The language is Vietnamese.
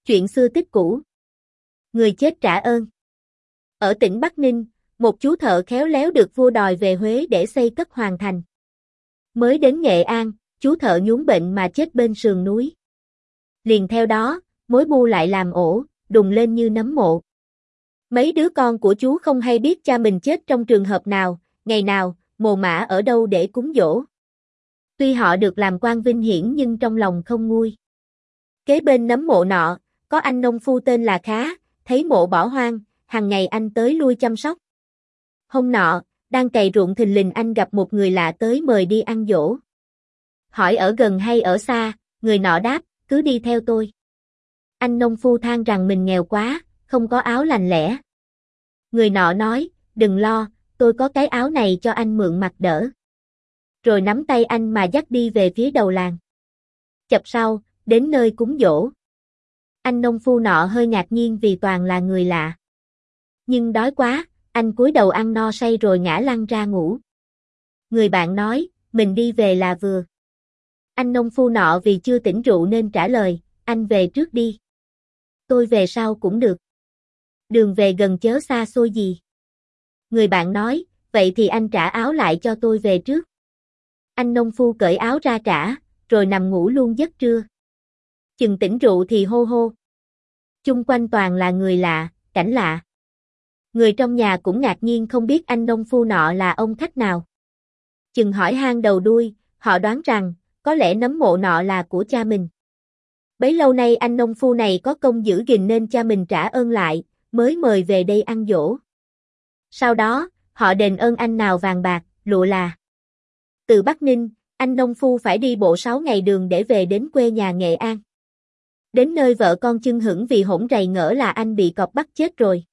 Chuyện xưa tích cũ. Người chết trả ơn. Ở tỉnh Bắc Ninh, một chú thợ khéo léo được vua đòi về Huế để xây cất hoàn thành. Mới đến Nghệ An, chú thợ nhún bệnh mà chết bên sườn núi. Liền theo đó, mối bu lại làm ổ, đùng lên như nấm mộ. Mấy đứa con của chú không hay biết cha mình chết trong trường hợp nào, ngày nào, mồ mả ở đâu để cúng dỗ. Tuy họ được làm quan vinh hiển nhưng trong lòng không nguôi. Kế bên nấm mộ nọ, có anh nông phu tên là Khá, thấy mộ bỏ hoang, hàng ngày anh tới lui chăm sóc. Hôm nọ, đang cày ruộng thình lình anh gặp một người lạ tới mời đi ăn giỗ. Hỏi ở gần hay ở xa, người nọ đáp, cứ đi theo tôi. Anh nông phu than rằng mình nghèo quá, không có áo lành lẽ. Người nọ nói, đừng lo, tôi có cái áo này cho anh mượn mặc đỡ. Rồi nắm tay anh mà dắt đi về phía đầu làng. Chập sau, đến nơi cúng giỗ. Anh nông phu nọ hơi ngạc nhiên vì toàn là người lạ. Nhưng đói quá, anh cúi đầu ăn no say rồi ngã lăn ra ngủ. Người bạn nói, mình đi về là vừa. Anh nông phu nọ vì chưa tỉnh rượu nên trả lời, anh về trước đi. Tôi về sau cũng được. Đường về gần chớ xa xôi gì. Người bạn nói, vậy thì anh trả áo lại cho tôi về trước. Anh nông phu cởi áo ra trả, rồi nằm ngủ luôn giấc trưa. Chừng tỉnh rượu thì hô hô. Chung quanh toàn là người lạ, cảnh lạ. Người trong nhà cũng ngạc nhiên không biết anh nông phu nọ là ông khách nào. Chừng hỏi han đầu đuôi, họ đoán rằng, có lẽ nấm mộ nọ là của cha mình. Bấy lâu nay anh nông phu này có công giữ gìn nên cha mình trả ơn lại, mới mời về đây ăn giỗ. Sau đó, họ đền ơn anh nào vàng bạc, lụa là. Từ Bắc Ninh, anh nông phu phải đi bộ 6 ngày đường để về đến quê nhà Nghệ An. Đến nơi vợ con chưng hửng vì hỗn rầy ngỡ là anh bị cọp bắt chết rồi.